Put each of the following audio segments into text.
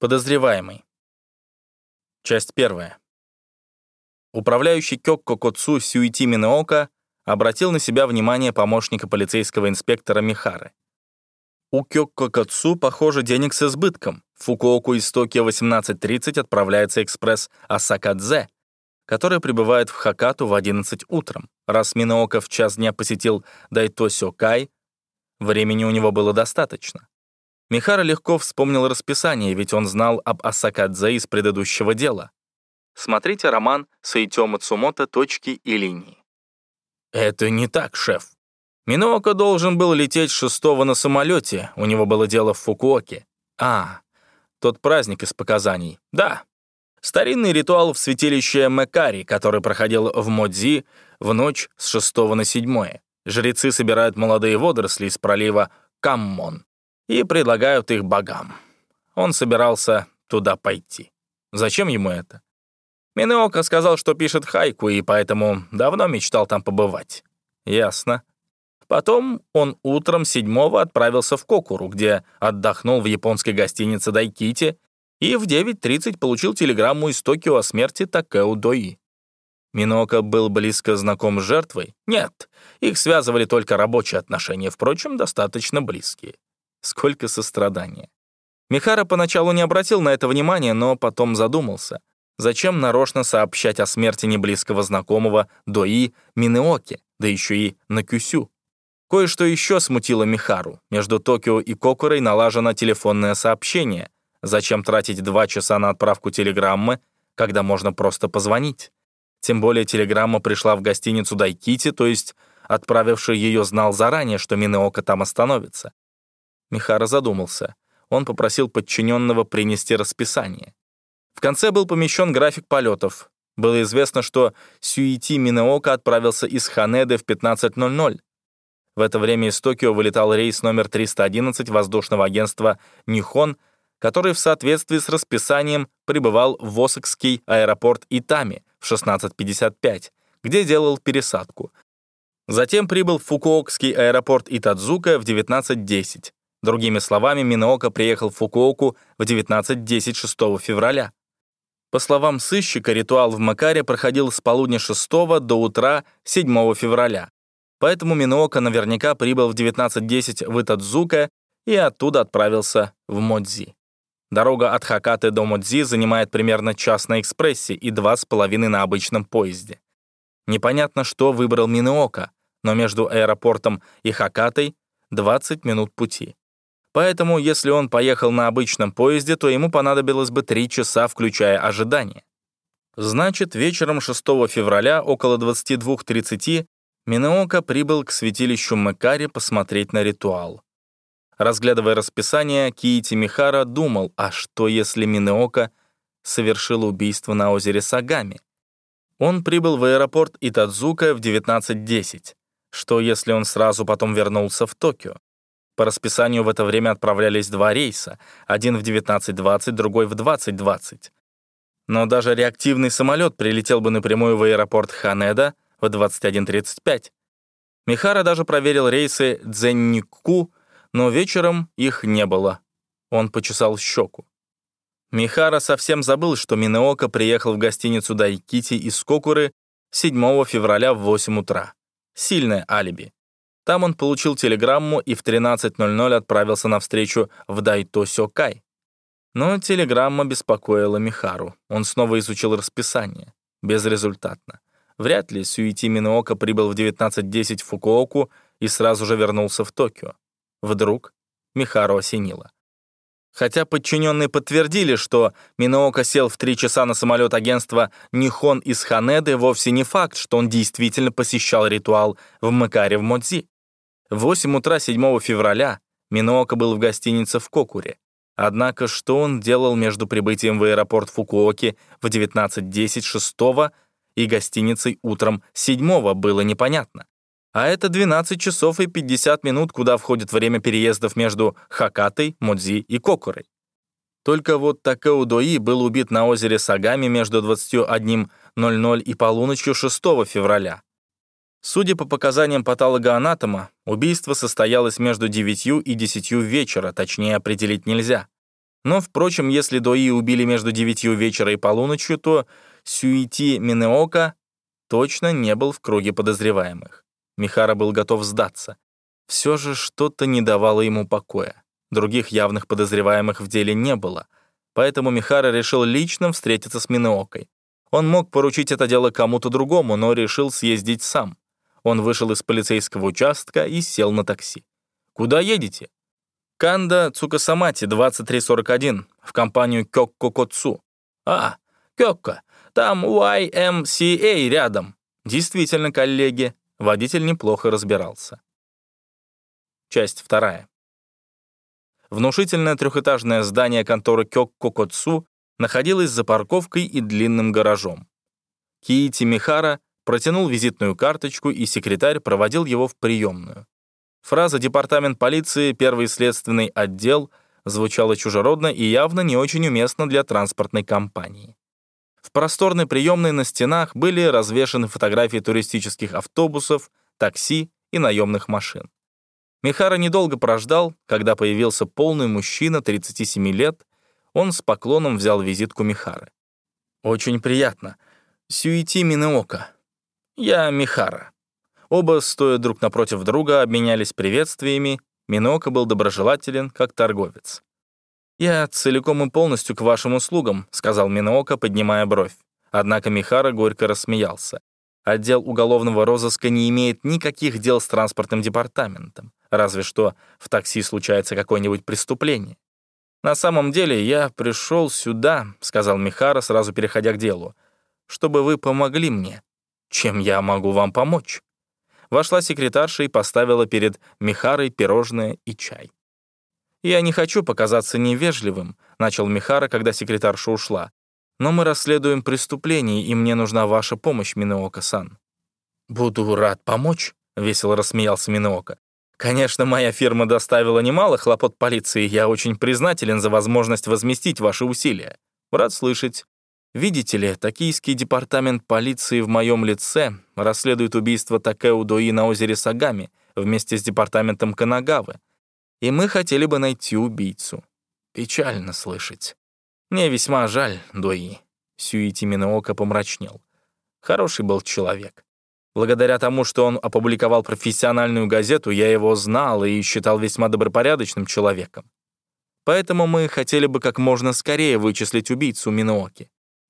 Подозреваемый. Часть 1. Управляющий Кёкко Коцу Сюити Минеока обратил на себя внимание помощника полицейского инспектора Михары. У Кёкко Коцу, похоже, денег с избытком. В Фукуоку из Токио 18:30 отправляется экспресс Асакадзе, который прибывает в Хоккату в 11 утром. Раз Минеока в час дня посетил Дайто Сёкай, времени у него было достаточно. Михара легко вспомнил расписание, ведь он знал об Асакадзе из предыдущего дела. Смотрите роман Сэйтё Мацумото «Точки и линии». «Это не так, шеф. Минеока должен был лететь 6-го на самолете, у него было дело в Фукуоке. Тот праздник из показаний. Да. Старинный ритуал в святилище Мэкари, который проходил в Модзи в ночь с 6 на 7. Жрецы собирают молодые водоросли из пролива Каммон и предлагают их богам. Он собирался туда пойти. Зачем ему это? Минеока сказал, что пишет хайку, и поэтому давно мечтал там побывать. Ясно. Потом он утром 7-го отправился в Кокуру, где отдохнул в японской гостинице Дайкити, и в 9:30 получил телеграмму из Токио о смерти Такео Дои. Минеока был близко знаком с жертвой? Нет, их связывали только рабочие отношения, впрочем, достаточно близкие. Сколько сострадания. Михара поначалу не обратил на это внимания, но потом задумался. Зачем нарочно сообщать о смерти неблизкого знакомого Дои Минеоке, да еще и на Кюсю? Кое-что еще смутило Михару. Между Токио и Кокурой налажено телефонное сообщение. Зачем тратить 2 часа на отправку телеграммы, когда можно просто позвонить? Тем более телеграмма пришла в гостиницу Дайкити, то есть отправивший ее знал заранее, что Минеока там остановится. Михара задумался. Он попросил подчиненного принести расписание. В конце был помещен график полетов. Было известно, что Сюити Минеока отправился из Ханеды в 15:00. В это время из Токио вылетал рейс номер 311 воздушного агентства «Нихон», который в соответствии с расписанием прибывал в Осакский аэропорт Итами в 16:55, где делал пересадку. Затем прибыл в Фукуокский аэропорт Итадзука в 19:10. Другими словами, Минеока приехал в Фукуоку в 19:10 6 февраля. По словам сыщика, ритуал в Мэкаре проходил с полудня 6 до утра 7 февраля. Поэтому Минеока наверняка прибыл в 19:10 в Итадзука и оттуда отправился в Модзи. Дорога от Хоккаты до Модзи занимает примерно час на экспрессе и 2,5 на обычном поезде. Непонятно, что выбрал Минеока, но между аэропортом и Хоккатой 20 минут пути. Поэтому, если он поехал на обычном поезде, то ему понадобилось бы 3 часа, включая ожидание. Значит, вечером 6 февраля около 22:30 Минеока прибыл к святилищу Мэкари посмотреть на ритуал. Разглядывая расписание, Киити Михара думал, а что если Минеока совершил убийство на озере Сагами? Он прибыл в аэропорт Итадзука в 19:10. Что если он сразу потом вернулся в Токио? По расписанию в это время отправлялись 2 рейса, один в 19:20, другой в 20:20. Но даже реактивный самолет прилетел бы напрямую в аэропорт Ханеда в 21:35. Михара даже проверил рейсы Дзенникку, но вечером их не было. Он почесал щеку. Михара совсем забыл, что Минеока приехал в гостиницу Дайкити из Кокуры 7 февраля в 8 утра. Сильное алиби. Там он получил телеграмму и в 13:00 отправился навстречу в Дайто Сёкай. Но телеграмма беспокоила Михару. Он снова изучил расписание. Безрезультатно. Вряд ли Сюити Минеока прибыл в 19:10 в Фукуоку и сразу же вернулся в Токио. Вдруг Михару осенило. Хотя подчиненные подтвердили, что Минеока сел в 3 часа на самолет агентства «Нихон» из Ханеды, вовсе не факт, что он действительно посещал ритуал в Мэкаре в Модзи. В 8 утра 7 февраля Минеока был в гостинице в Кокуре. Однако что он делал между прибытием в аэропорт Фукуоки в 19:10 6 и гостиницей утром 7 было непонятно. А это 12 часов и 50 минут, куда входит время переездов между Хоккатой, Модзи и Кокурой. Только вот Такео Дои был убит на озере Сагами между 21:00 и полуночью 6 февраля. Судя по показаниям патологоанатома, убийство состоялось между 9 и 10 вечера, точнее определить нельзя. Но, впрочем, если Дои убили между 9 вечера и полуночью, то Сюити Минеока точно не был в круге подозреваемых. Михара был готов сдаться. Все же что-то не давало ему покоя. Других явных подозреваемых в деле не было, поэтому Михара решил лично встретиться с Минеокой. Он мог поручить это дело кому-то другому, но решил съездить сам. Он вышел из полицейского участка и сел на такси. «Куда едете?» «Канда Цукасамати, 2341, в компанию Кёкко Коцу». «А, Кёкко, там YMCA рядом». Действительно, коллеги, водитель неплохо разбирался. Часть 2. Внушительное трехэтажное здание конторы Кёкко Коцу находилось за парковкой и длинным гаражом. Киити Михара протянул визитную карточку, и секретарь проводил его в приемную. Фраза «Департамент полиции, первый следственный отдел» звучала чужеродно и явно не очень уместно для транспортной компании. В просторной приемной на стенах были развешаны фотографии туристических автобусов, такси и наемных машин. Михара недолго прождал, когда появился полный мужчина 37 лет, он с поклоном взял визитку Михары. «Очень приятно. Сюити Минеока. Я Михара». Оба, стоя друг напротив друга, обменялись приветствиями. Минеока был доброжелателен, как торговец. «Я целиком и полностью к вашим услугам», — сказал Минеока, поднимая бровь. Однако Михара горько рассмеялся. Отдел уголовного розыска не имеет никаких дел с транспортным департаментом, разве что в такси случается какое-нибудь преступление. «На самом деле я пришел сюда», — сказал Михара, сразу переходя к делу, «чтобы вы помогли мне. Чем я могу вам помочь?» Вошла секретарша и поставила перед Михарой пирожное и чай. «Я не хочу показаться невежливым», — начал Михара, когда секретарша ушла. «Но мы расследуем преступление, и мне нужна ваша помощь, Минеока-сан». «Буду рад помочь», — весело рассмеялся Минеока. «Конечно, моя фирма доставила немало хлопот полиции, я очень признателен за возможность возместить ваши усилия. Рад слышать. Видите ли, токийский департамент полиции в моем лице расследует убийство Такео Дои на озере Сагами вместе с департаментом Канагавы, и мы хотели бы найти убийцу. Печально слышать. Мне весьма жаль, Дои». Сюити Минеока помрачнел. Хороший был человек. Благодаря тому, что он опубликовал профессиональную газету, я его знал и считал весьма добропорядочным человеком. Поэтому мы хотели бы как можно скорее вычислить убийцу Минеоки.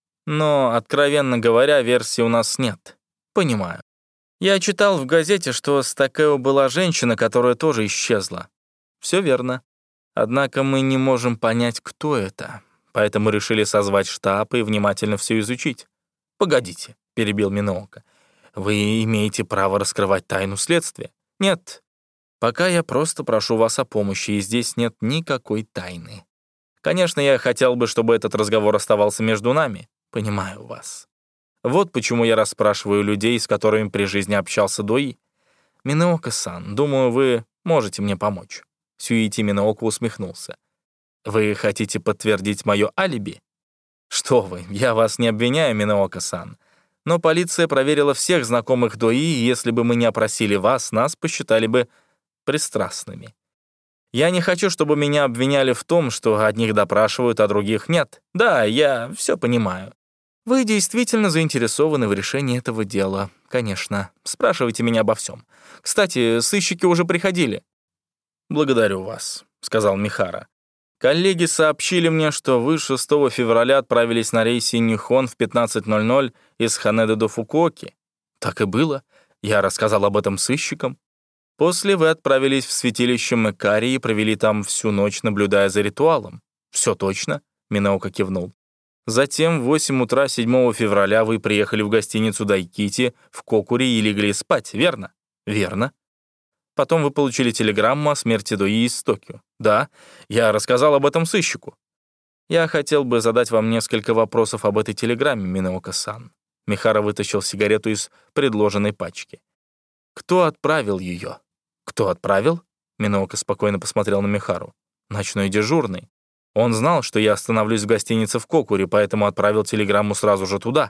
Но, откровенно говоря, версии у нас нет. Понимаю. Я читал в газете, что с Такео была женщина, которая тоже исчезла. Все верно. Однако мы не можем понять, кто это. Поэтому решили созвать штаб и внимательно все изучить. «Погодите», — перебил Минеока. «Вы имеете право раскрывать тайну следствия?» «Нет. Пока я просто прошу вас о помощи, и здесь нет никакой тайны. Конечно, я хотел бы, чтобы этот разговор оставался между нами. Понимаю вас. Вот почему я расспрашиваю людей, с которыми при жизни общался Дои. Минеока-сан, думаю, вы можете мне помочь». Сюити Минеока усмехнулся. «Вы хотите подтвердить мое алиби?» «Что вы, я вас не обвиняю, Минеока-сан. Но полиция проверила всех знакомых Дои, и если бы мы не опросили вас, нас посчитали бы пристрастными. Я не хочу, чтобы меня обвиняли в том, что одних допрашивают, а других нет. Да, я все понимаю. Вы действительно заинтересованы в решении этого дела. Конечно, спрашивайте меня обо всем. Кстати, сыщики уже приходили». «Благодарю вас», — сказал Михара. «Коллеги сообщили мне, что вы 6 февраля отправились на рейсе Нихон в 15:00 из Ханэдэ до Фукуоки». «Так и было. Я рассказал об этом сыщикам. После вы отправились в святилище Мэкари и провели там всю ночь, наблюдая за ритуалом». «Все точно», — Минеока кивнул. «Затем в 8 утра 7 февраля вы приехали в гостиницу Дайкити в Кокури и легли спать, верно?» «Верно». Потом вы получили телеграмму о смерти Дои из Токио. Да, я рассказал об этом сыщику. Я хотел бы задать вам несколько вопросов об этой телеграмме, Минеока-сан». Михара вытащил сигарету из предложенной пачки. «Кто отправил ее?» «Кто отправил?» Минеока спокойно посмотрел на Михару. «Ночной дежурный. Он знал, что я остановлюсь в гостинице в Кокури, поэтому отправил телеграмму сразу же туда.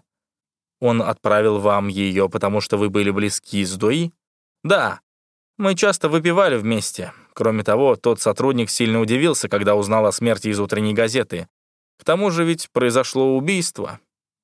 Он отправил вам ее, потому что вы были близки с Дои?» «Да. Мы часто выпивали вместе. Кроме того, тот сотрудник сильно удивился, когда узнал о смерти из утренней газеты. К тому же ведь произошло убийство.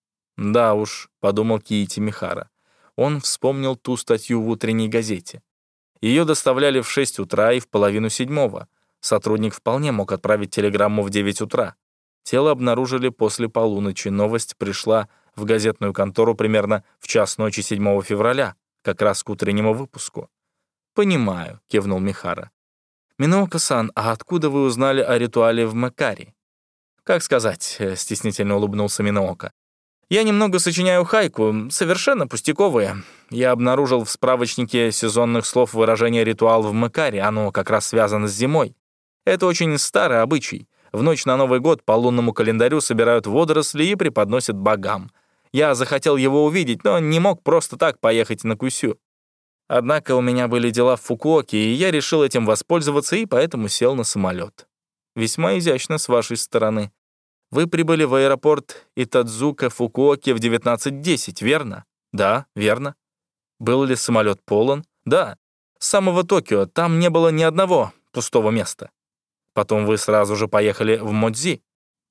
«Да уж», — подумал Киити Михара. Он вспомнил ту статью в утренней газете. Ее доставляли в 6 утра и в половину 7. Сотрудник вполне мог отправить телеграмму в 9 утра. Тело обнаружили после полуночи. Новость пришла в газетную контору примерно в час ночи 7 февраля, как раз к утреннему выпуску. «Понимаю», — кивнул Михара. «Миноока-сан, а откуда вы узнали о ритуале в Мэкари?» «Как сказать», — стеснительно улыбнулся Миноока. «Я немного сочиняю хайку, совершенно пустяковые. Я обнаружил в справочнике сезонных слов выражение «ритуал в Мэкари», оно как раз связано с зимой. Это очень старый обычай. В ночь на Новый год по лунному календарю собирают водоросли и преподносят богам. Я захотел его увидеть, но не мог просто так поехать на Кусю. Однако у меня были дела в Фукуоке, и я решил этим воспользоваться, и поэтому сел на самолет. Весьма изящно с вашей стороны. Вы прибыли в аэропорт Итадзука Фукуоки в 19:10, верно? Да, верно. Был ли самолет полон? Да. С самого Токио там не было ни одного пустого места. Потом вы сразу же поехали в Модзи.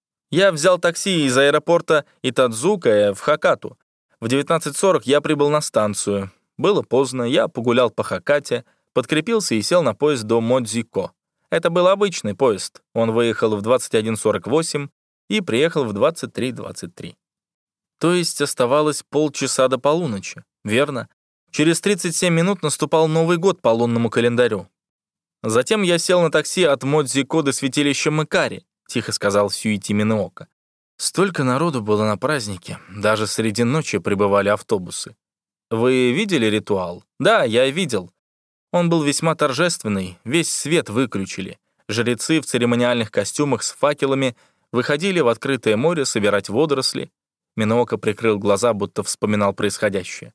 Я взял такси из аэропорта Итадзука в Хакату. В 19:40 я прибыл на станцию. Было поздно, я погулял по Хакате, подкрепился и сел на поезд до Модзико. Это был обычный поезд. Он выехал в 21:48 и приехал в 23:23. То есть оставалось полчаса до полуночи, верно? Через 37 минут наступал Новый год по лунному календарю. Затем я сел на такси от Модзико до святилища Мэкари, тихо сказал Сюити Миноока. Столько народу было на празднике, даже среди ночи прибывали автобусы. Вы видели ритуал? Да, я видел. Он был весьма торжественный, весь свет выключили. Жрецы в церемониальных костюмах с факелами выходили в открытое море собирать водоросли. Миноока прикрыл глаза, будто вспоминал происходящее.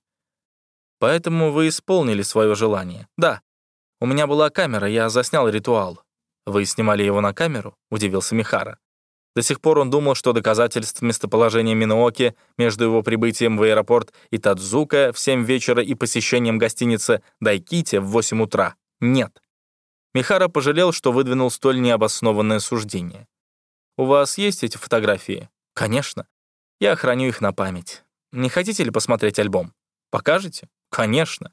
Поэтому вы исполнили свое желание. Да. У меня была камера, я заснял ритуал. Вы снимали его на камеру? Удивился Михара. До сих пор он думал, что доказательств местоположения Минооки между его прибытием в аэропорт Итадзука в 7 вечера и посещением гостиницы Дайкити в 8 утра нет. Михара пожалел, что выдвинул столь необоснованное суждение. «У вас есть эти фотографии?» «Конечно. Я храню их на память. Не хотите ли посмотреть альбом? Покажете?» «Конечно».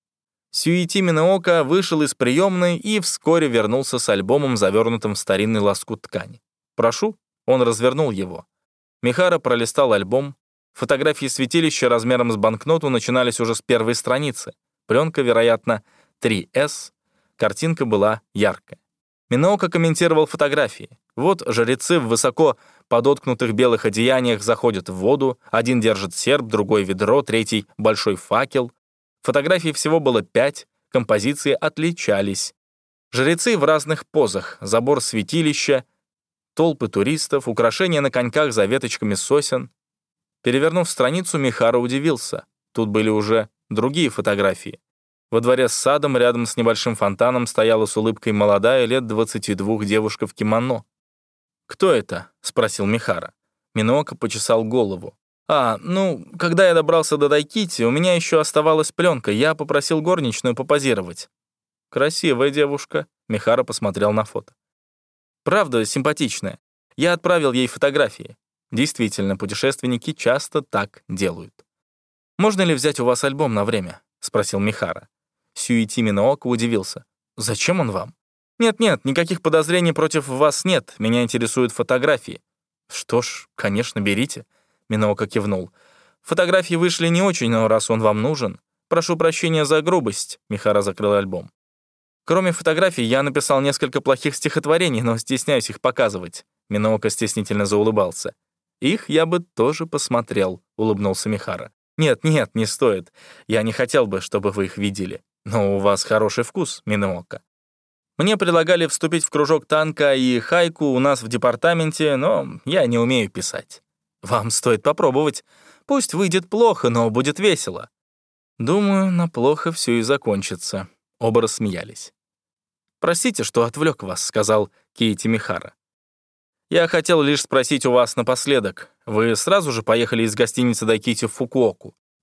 Сюити Миноока вышел из приемной и вскоре вернулся с альбомом, завернутым в старинный лоскут ткани. «Прошу». Он развернул его. Михара пролистал альбом. Фотографии святилища размером с банкноту начинались уже с первой страницы. Пленка, вероятно, 3S. Картинка была яркая. Миноока комментировал фотографии. Вот жрецы в высоко подоткнутых белых одеяниях заходят в воду. Один держит серп, другой ведро, третий — большой факел. Фотографий всего было 5, композиции отличались. Жрецы в разных позах, забор святилища, толпы туристов, украшения на коньках за веточками сосен. Перевернув страницу, Михара удивился. Тут были уже другие фотографии. Во дворе с садом, рядом с небольшим фонтаном, стояла с улыбкой молодая, лет 22 девушка в кимоно. «Кто это?» — спросил Михара. Миноока почесал голову. Когда я добрался до Дайкити, у меня еще оставалась пленка, я попросил горничную попозировать». «Красивая девушка», — Михара посмотрел на фото. «Правда, симпатичная. Я отправил ей фотографии. Действительно, путешественники часто так делают». «Можно ли взять у вас альбом на время?» — спросил Михара. Сюити Миноока удивился. «Зачем он вам?» «Нет, никаких подозрений против вас нет. Меня интересуют фотографии». «Что ж, конечно, берите». Миноока кивнул. «Фотографии вышли не очень, но раз он вам нужен...» «Прошу прощения за грубость», — Михара закрыл альбом. «Кроме фотографий, я написал несколько плохих стихотворений, но стесняюсь их показывать». Миноока стеснительно заулыбался. «Их я бы тоже посмотрел», — улыбнулся Михара. «Нет, не стоит. Я не хотел бы, чтобы вы их видели. Но у вас хороший вкус, Миноока. Мне предлагали вступить в кружок танка и хайку у нас в департаменте, но я не умею писать. Вам стоит попробовать. Пусть выйдет плохо, но будет весело». «Думаю, на плохо все и закончится». Оба рассмеялись. «Простите, что отвлек вас», — сказал Киити Михара. «Я хотел лишь спросить у вас напоследок. Вы сразу же поехали из гостиницы Дайкити в Фукуоку?»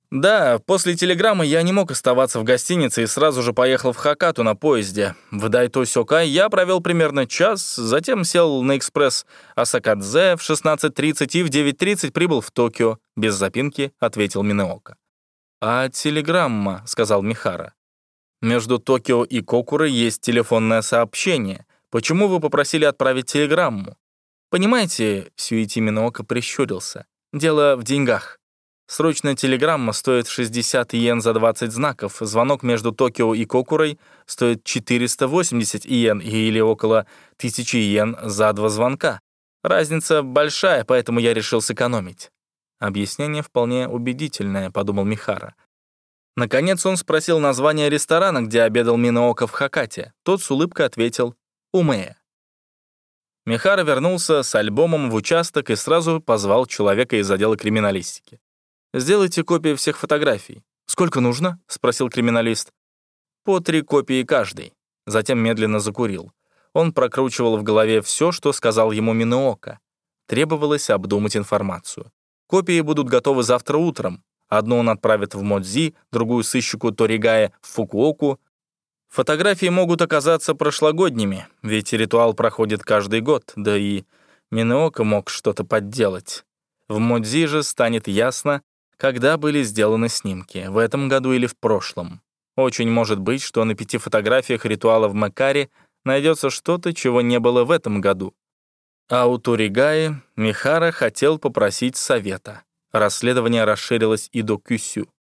Да, после телеграммы я не мог оставаться в гостинице и сразу же поехал в Хакату на поезде. В Дайто-Сёкай я провел примерно час, затем сел на экспресс Асакадзе в 16:30 и в 9:30 прибыл в Токио. Без запинки ответил Минеока. «А телеграмма», — сказал Михара. «Между Токио и Кокурой есть телефонное сообщение. Почему вы попросили отправить телеграмму?» «Понимаете», — Сюити Минеока прищурился, — «дело в деньгах. Срочная телеграмма стоит 60 йен за 20 знаков, звонок между Токио и Кокурой стоит 480 йен или около 1000 йен за 2 звонка. Разница большая, поэтому я решил сэкономить». «Объяснение вполне убедительное», — подумал Михара. Наконец он спросил название ресторана, где обедал Минеока в Хакате. Тот с улыбкой ответил «Умея». Михара вернулся с альбомом в участок и сразу позвал человека из отдела криминалистики. «Сделайте копии всех фотографий». «Сколько нужно?» — спросил криминалист. «По 3 копии каждой». Затем медленно закурил. Он прокручивал в голове все, что сказал ему Минеока. Требовалось обдумать информацию. Копии будут готовы завтра утром. Одну он отправит в Модзи, другую сыщику Торигая в Фукуоку. Фотографии могут оказаться прошлогодними, ведь ритуал проходит каждый год, да и Минеока мог что-то подделать. В Модзи же станет ясно, когда были сделаны снимки, в этом году или в прошлом. Очень может быть, что на 5 фотографиях ритуала в Макаре найдется что-то, чего не было в этом году. А у Торигаи Михара хотел попросить совета. Расследование расширилось и до Кюсю.